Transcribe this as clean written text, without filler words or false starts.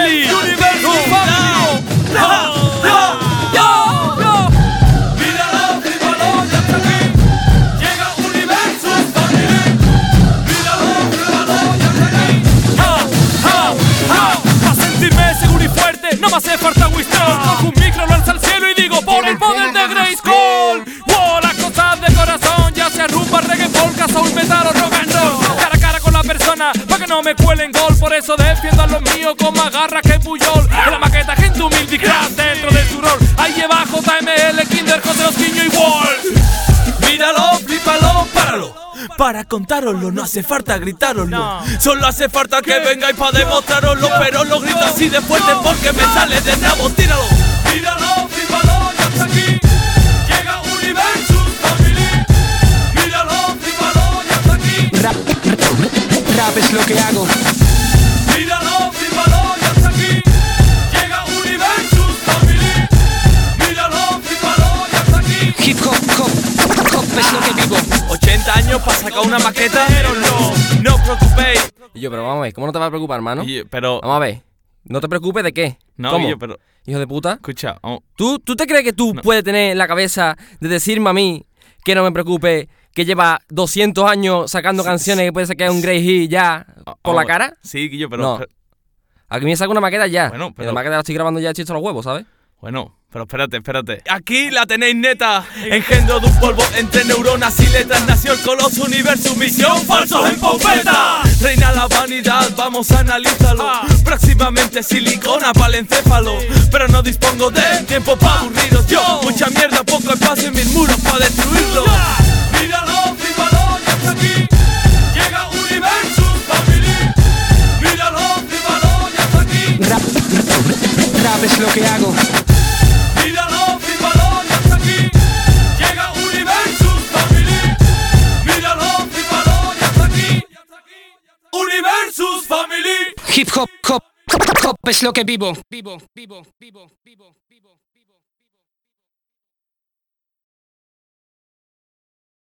Family. Universus Family. Míralo, flipalo, ya está aquí. Llega Universus Family. Míralo, flipalo, ya está aquí. Para sentirme seguro y fuerte, no me hace falta Winston. Cojo un micro, lo alza al cielo y digo por el poder de Grayskull. Wow, las cosas de corazón, ya sea rumba, reggae, polka, soul, metal o rock and roll. Cara a cara con la persona, pa' que no me cuelen gol. Por eso defiendo a los míos con más garra que Puyol. En la maqueta, gente humilde y crack dentro de su rol. Ahí lleva JML, Kinder, José Los Quiño y Wall. Míralo, flipalo, páralo. Para contároslo no hace falta gritároslo. No. Solo hace falta que vengáis para demostraroslo. Pero lo grito así de fuerte porque me sale de nabo. Tíralo. Míralo, flipalo, ya está aquí. Llega Universus Family. Míralo, flipalo, ya está aquí. Rap es lo que hago. Míralo, flipalo, ya está aquí. Llega Universus Family. Míralo, flipalo, ya está aquí. Hip hop es lo que vivo. 80 años para sacar una maqueta, pero no os preocupéis. Y yo, pero vamos a ver, ¿cómo no te vas a preocupar, hermano? Pero, Vamos a ver, no te preocupes de qué. no, ¿Cómo? pero, Hijo de puta. escucha, ¿Tú te crees que tú puedes tener la cabeza de decirme a mí que no me preocupe, que lleva 200 años sacando canciones que puede sacar un Grey Hit ya por la cara? Sí, Guillo, pero, No. Aquí me saca una maqueta ya. Bueno, pero- Y la maqueta la estoy grabando ya hecho a los huevos, ¿sabes? bueno, pero espérate. Aquí la tenéis neta. Engendro de un polvo entre neuronas y letras. Nació el coloso universo, misión falsos en pompeta. Reina la vanidad, vamos a analizarlo. Próximamente silicona para el encéfalo. Pero no dispongo de tiempo para aburriros. Yo, mucha mierda, poco espacio en mis muros para destruirlo. Míralo, flipalo, ya está aquí. Llega Universus Family. Míralo, flipalo, ya está aquí. Rap es lo que hago. Míralo, flipalo, ya está aquí. Llega Universus Family. Míralo, flipalo, ya está aquí. Universus Family. Hip hop es lo que vivo. Vivo.